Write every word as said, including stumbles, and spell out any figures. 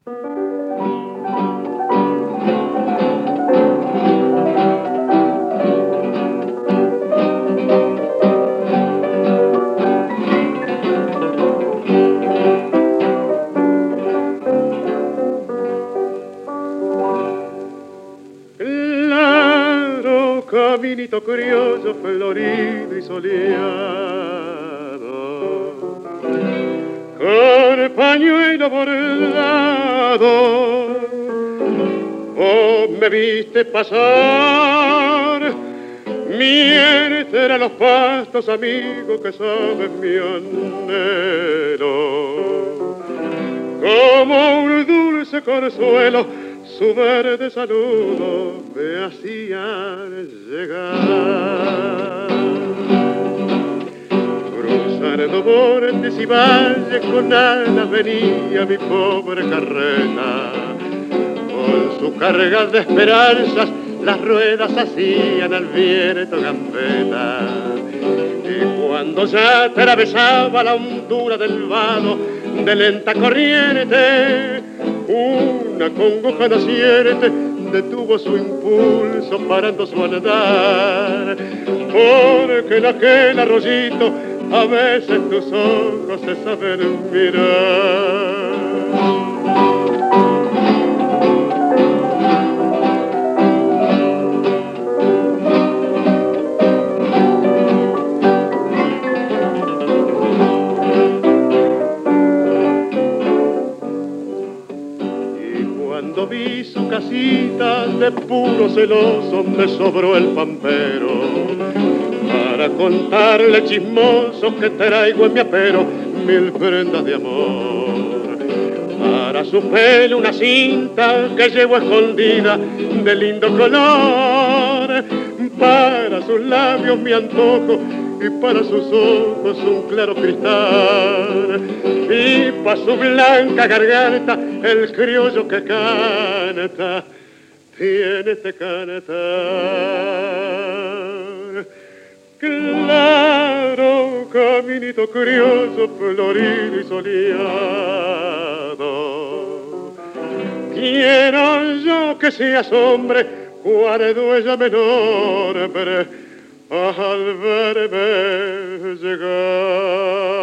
Caminito criollo, florido y soleado, con pañuelo bordado, vos me viste pasar, mientras los pastos amigos que saben mi anhelo, como un dulce consuelo, su verde saludo me hacía llegar. Cruzando montes y valles con alas venía mi pobre carreta. Con su carga de esperanzas las ruedas hacían al viento gambeta. Y cuando ya atravesaba la hondura del vado de lenta corriente, una congoja naciente detuvo su impulso parando su andar, porque en aquel arroyito a veces tus ojos se saben mirar. Cuando vi su casita de puro celoso me sobró el pampero para contarle chismoso que traigo en mi apero mil prendas de amor. Para su pelo una cinta que llevo escondida de lindo color, para sus labios mi antojo y para sus ojos un claro cristal, y para su blanca garganta el criollo que canta tiene este cantar. Claro, caminito criollo, florido y soleado, quiero yo que seas hombre cuando ella menor, pero al verme llegar.